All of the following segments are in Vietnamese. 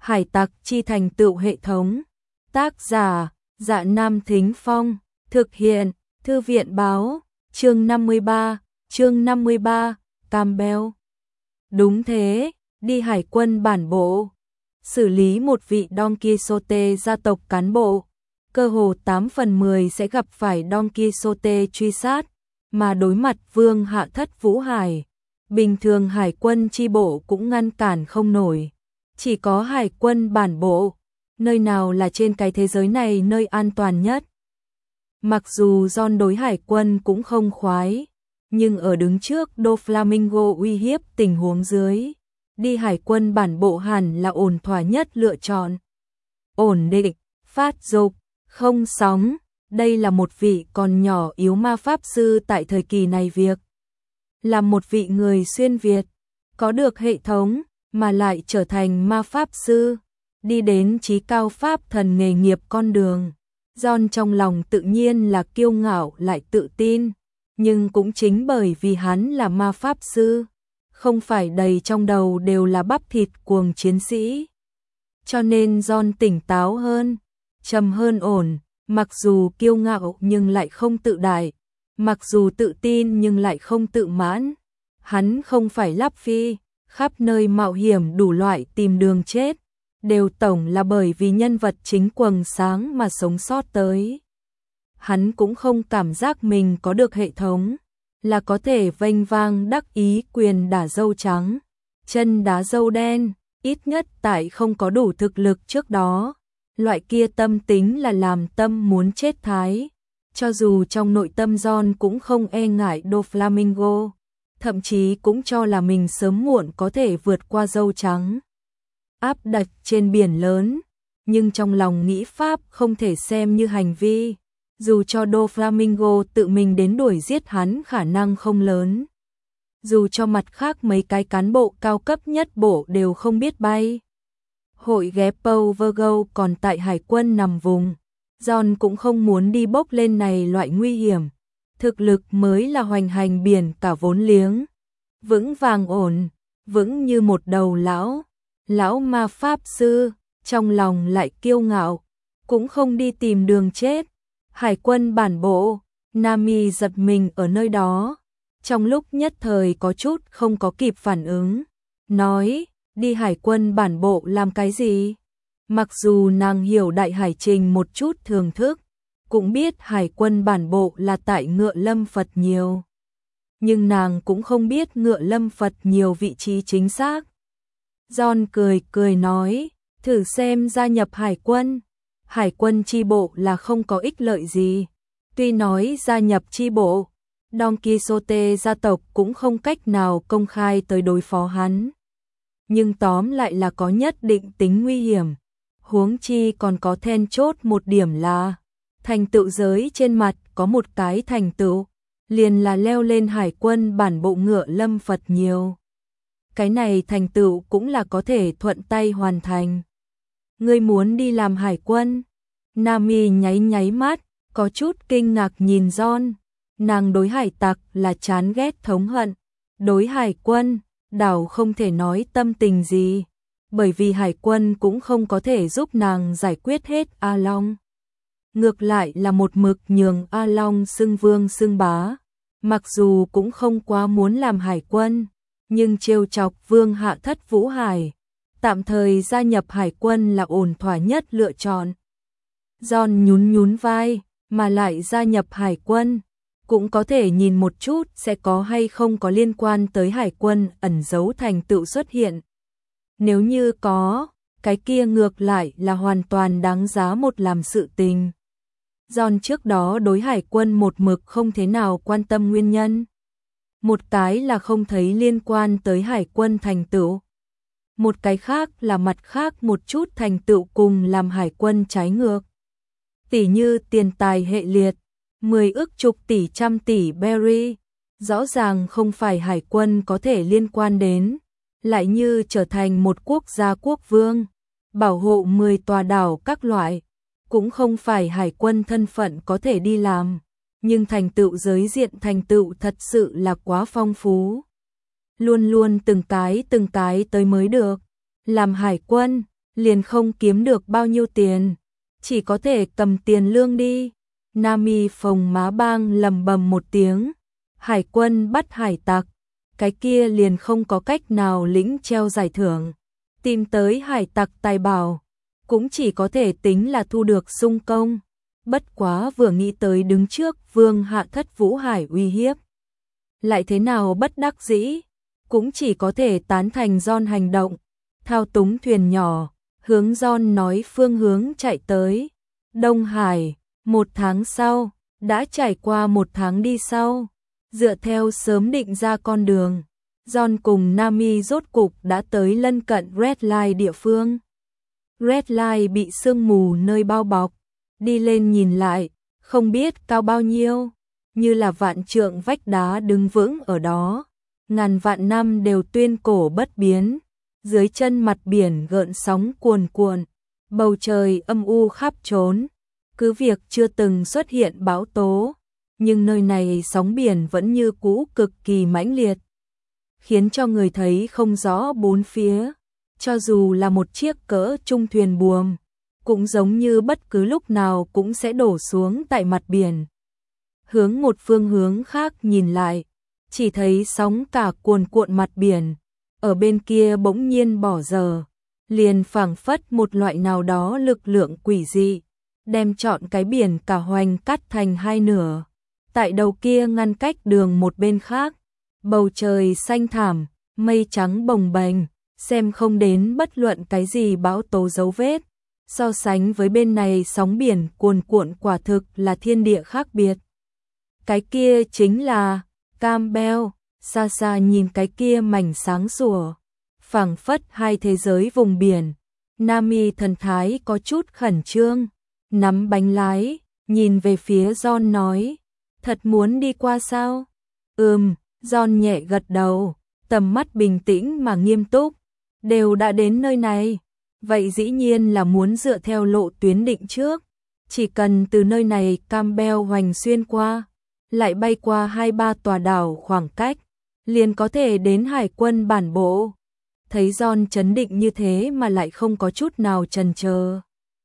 Hải tặc chi thành tựu hệ thống. Tác giả: Dạ Nam Thính Phong. Thực hiện: Thư viện báo. Chương 53, Campbell. Đúng thế, đi hải quân bản bộ. Xử lý một vị Don Quixote gia tộc cán bộ. Cơ hồ 8 phần 10 sẽ gặp phải Don Quixote truy sát, mà đối mặt Vương Hạ Thất Vũ Hải. Bình thường hải quân chi bộ cũng ngăn cản không nổi. Chỉ có hải quân bản bộ, nơi nào là trên cái thế giới này nơi an toàn nhất. Mặc dù John đối hải quân cũng không khoái, nhưng ở đứng trước Doflamingo uy hiếp tình huống dưới, đi hải quân bản bộ hẳn là ổn thỏa nhất lựa chọn. Ổn định, phát dục, không sóng, đây là một vị còn nhỏ yếu ma pháp sư tại thời kỳ này việc. Là một vị người xuyên Việt, có được hệ thống, mà lại trở thành ma pháp sư, đi đến chí cao pháp thần nghề nghiệp con đường. John trong lòng tự nhiên là kiêu ngạo lại tự tin, nhưng cũng chính bởi vì hắn là ma pháp sư, không phải đầy trong đầu đều là bắp thịt cuồng chiến sĩ. Cho nên John tỉnh táo hơn, trầm hơn ổn, mặc dù kiêu ngạo nhưng lại không tự đại, mặc dù tự tin nhưng lại không tự mãn. Hắn không phải Lắp Phi, khắp nơi mạo hiểm đủ loại tìm đường chết, đều tổng là bởi vì nhân vật chính quầng sáng mà sống sót tới. Hắn cũng không cảm giác mình có được hệ thống, là có thể vênh vang đắc ý quyền đả dâu trắng, chân đá dâu đen, ít nhất tại không có đủ thực lực trước đó. Loại kia tâm tính là làm tâm muốn chết thái. Cho dù trong nội tâm John cũng không e ngại Doflamingo, thậm chí cũng cho là mình sớm muộn có thể vượt qua dâu trắng, áp đặt trên biển lớn, nhưng trong lòng nghĩ pháp không thể xem như hành vi, dù cho Doflamingo tự mình đến đuổi giết hắn khả năng không lớn. Dù cho mặt khác mấy cái cán bộ cao cấp nhất bộ đều không biết bay. Hội ghé Paul Virgo còn tại hải quân nằm vùng, John cũng không muốn đi bốc lên này loại nguy hiểm. Thực lực mới là hoành hành biển cả vốn liếng, vững vàng ổn, vững như một đầu lão ma pháp sư, trong lòng lại kiêu ngạo, cũng không đi tìm đường chết. Hải quân bản bộ, Nami giật mình ở nơi đó, trong lúc nhất thời có chút không có kịp phản ứng, nói, đi hải quân bản bộ làm cái gì? Mặc dù nàng hiểu đại hải trình một chút thường thức, cũng biết hải quân bản bộ là tại Ngựa Lâm Phật nhiều, nhưng nàng cũng không biết Ngựa Lâm Phật nhiều vị trí chính xác. John cười nói, thử xem gia nhập hải quân chi bộ là không có ích lợi gì. Tuy nói gia nhập chi bộ, Don Quixote gia tộc cũng không cách nào công khai tới đối phó hắn, nhưng tóm lại là có nhất định tính nguy hiểm. Huống chi còn có then chốt một điểm là thành tựu giới trên mặt có một cái thành tựu, liền là leo lên hải quân bản bộ Ngựa Lâm Phật nhiều. Cái này thành tựu cũng là có thể thuận tay hoàn thành. Ngươi muốn đi làm hải quân? Nami nháy mắt, có chút kinh ngạc nhìn John. Nàng đối hải tặc là chán ghét thống hận, đối hải quân, đảo không thể nói tâm tình gì, bởi vì hải quân cũng không có thể giúp nàng giải quyết hết A Long. Ngược lại là một mực nhường A Long xưng vương xưng bá, mặc dù cũng không quá muốn làm hải quân, nhưng trêu chọc Vương Hạ Thất Vũ Hải, tạm thời gia nhập hải quân là ổn thỏa nhất lựa chọn. John nhún vai, mà lại gia nhập hải quân, cũng có thể nhìn một chút sẽ có hay không có liên quan tới hải quân ẩn giấu thành tựu xuất hiện. Nếu như có, cái kia ngược lại là hoàn toàn đáng giá một làm sự tình. John trước đó đối hải quân một mực không thế nào quan tâm nguyên nhân. Một cái là không thấy liên quan tới hải quân thành tựu. Một cái khác là mặt khác một chút thành tựu cùng làm hải quân trái ngược. Tỷ như tiền tài hệ liệt, 10 ức chục tỷ trăm tỷ berry, rõ ràng không phải hải quân có thể liên quan đến. Lại như trở thành một quốc gia quốc vương, bảo hộ 10 tòa đảo các loại, cũng không phải hải quân thân phận có thể đi làm, nhưng thành tựu giới diện thành tựu thật sự là quá phong phú. Luôn từng cái tới mới được. Làm hải quân, liền không kiếm được bao nhiêu tiền, chỉ có thể cầm tiền lương đi. Nami phồng má bang lầm bầm một tiếng, hải quân bắt hải tặc, cái kia liền không có cách nào lĩnh treo giải thưởng. Tìm tới hải tặc tài bảo, cũng chỉ có thể tính là thu được sung công. Bất quá vừa nghĩ tới đứng trước vương hạ thất Vũ Hải uy hiếp, lại thế nào bất đắc dĩ, cũng chỉ có thể tán thành John hành động, thao túng thuyền nhỏ, hướng John nói phương hướng chạy tới. Đông Hải, 1 tháng sau, đã trải qua 1 tháng đi sau, dựa theo sớm định ra con đường, John cùng Nami rốt cục đã tới lân cận Red Line địa phương. Red Line bị sương mù nơi bao bọc, đi lên nhìn lại, không biết cao bao nhiêu, như là vạn trượng vách đá đứng vững ở đó, ngàn vạn năm đều tuyên cổ bất biến. Dưới chân mặt biển gợn sóng cuồn cuộn, bầu trời âm u khắp trốn, cứ việc chưa từng xuất hiện bão tố, nhưng nơi này sóng biển vẫn như cũ cực kỳ mãnh liệt, khiến cho người thấy không rõ bốn phía, cho dù là một chiếc cỡ trung thuyền buồm, cũng giống như bất cứ lúc nào cũng sẽ đổ xuống tại mặt biển. Hướng một phương hướng khác nhìn lại, chỉ thấy sóng cả cuồn cuộn mặt biển, ở bên kia bỗng nhiên bỏ dở, liền phảng phất một loại nào đó lực lượng quỷ dị, đem trọn cái biển cả hoành cắt thành hai nửa. Tại đầu kia ngăn cách đường một bên khác, bầu trời xanh thảm, mây trắng bồng bềnh, xem không đến bất luận cái gì bão tố dấu vết. So sánh với bên này sóng biển cuồn cuộn quả thực là thiên địa khác biệt. Cái kia chính là Campbell, xa xa nhìn cái kia mảnh sáng sủa, phảng phất hai thế giới vùng biển. Nami thần thái có chút khẩn trương, nắm bánh lái, nhìn về phía John nói, thật muốn đi qua sao? John nhẹ gật đầu, tầm mắt bình tĩnh mà nghiêm túc, đều đã đến nơi này, vậy dĩ nhiên là muốn dựa theo lộ tuyến định trước, chỉ cần từ nơi này Campbell hoành xuyên qua, lại bay qua 2-3 tòa đảo khoảng cách, liền có thể đến hải quân bản bộ. Thấy John chấn định như thế mà lại không có chút nào chần chờ,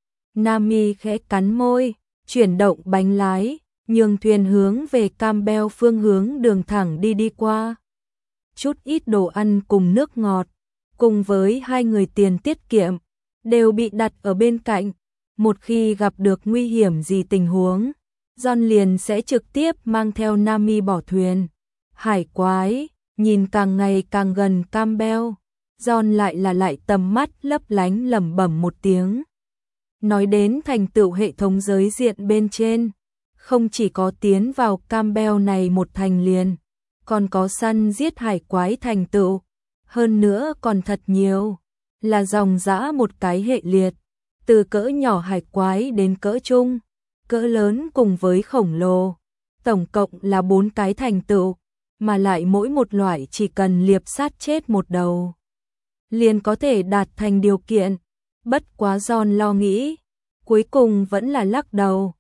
Nami khẽ cắn môi, chuyển động bánh lái, nhường thuyền hướng về Campbell phương hướng đường thẳng đi qua. Chút ít đồ ăn cùng nước ngọt, cùng với 2 người tiền tiết kiệm, đều bị đặt ở bên cạnh. Một khi gặp được nguy hiểm gì tình huống, John liền sẽ trực tiếp mang theo Nami bỏ thuyền. Hải quái, nhìn càng ngày càng gần Campbell, John lại tầm mắt lấp lánh lẩm bẩm một tiếng. Nói đến thành tựu hệ thống giới diện bên trên, không chỉ có tiến vào Campbell này một thành liền, còn có săn giết hải quái thành tựu, hơn nữa còn thật nhiều, là dòng dã một cái hệ liệt, từ cỡ nhỏ hải quái đến cỡ trung, cỡ lớn cùng với khổng lồ, tổng cộng là 4 cái thành tựu, mà lại mỗi một loại chỉ cần liệp sát chết một đầu, liền có thể đạt thành điều kiện. Bất quá John lo nghĩ, cuối cùng vẫn là lắc đầu,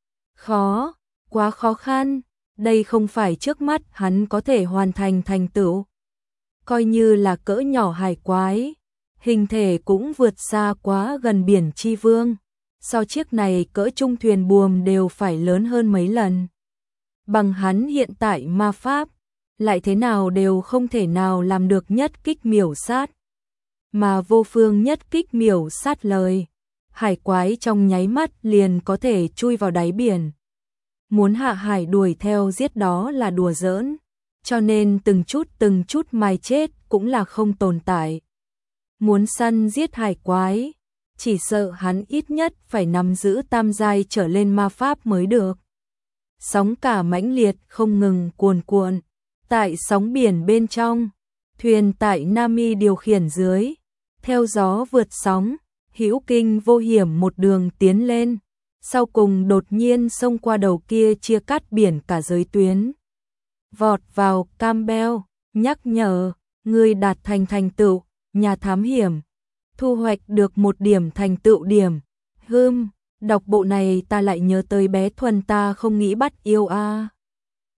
quá khó khăn, đây không phải trước mắt hắn có thể hoàn thành thành tựu. Coi như là cỡ nhỏ hải quái, hình thể cũng vượt xa quá gần biển chi vương, so chiếc này cỡ trung thuyền buồm đều phải lớn hơn mấy lần. Bằng hắn hiện tại ma pháp, lại thế nào đều không thể nào làm được nhất kích miểu sát. Mà vô phương nhất kích miểu sát lời, hải quái trong nháy mắt liền có thể chui vào đáy biển. Muốn hạ hải đuổi theo giết đó là đùa giỡn, cho nên từng chút mài chết cũng là không tồn tại. Muốn săn giết hải quái, chỉ sợ hắn ít nhất phải nắm giữ tam giai trở lên ma pháp mới được. Sóng cả mãnh liệt không ngừng cuồn cuộn, tại sóng biển bên trong, thuyền tại Nami điều khiển dưới, theo gió vượt sóng, hữu kinh vô hiểm một đường tiến lên, sau cùng đột nhiên xông qua đầu kia chia cắt biển cả giới tuyến. Vọt vào Campbell, nhắc nhở, người đạt thành tựu, nhà thám hiểm, thu hoạch được 1 điểm thành tựu điểm. Đọc bộ này ta lại nhớ tới bé Thuần ta không nghĩ bắt yêu a.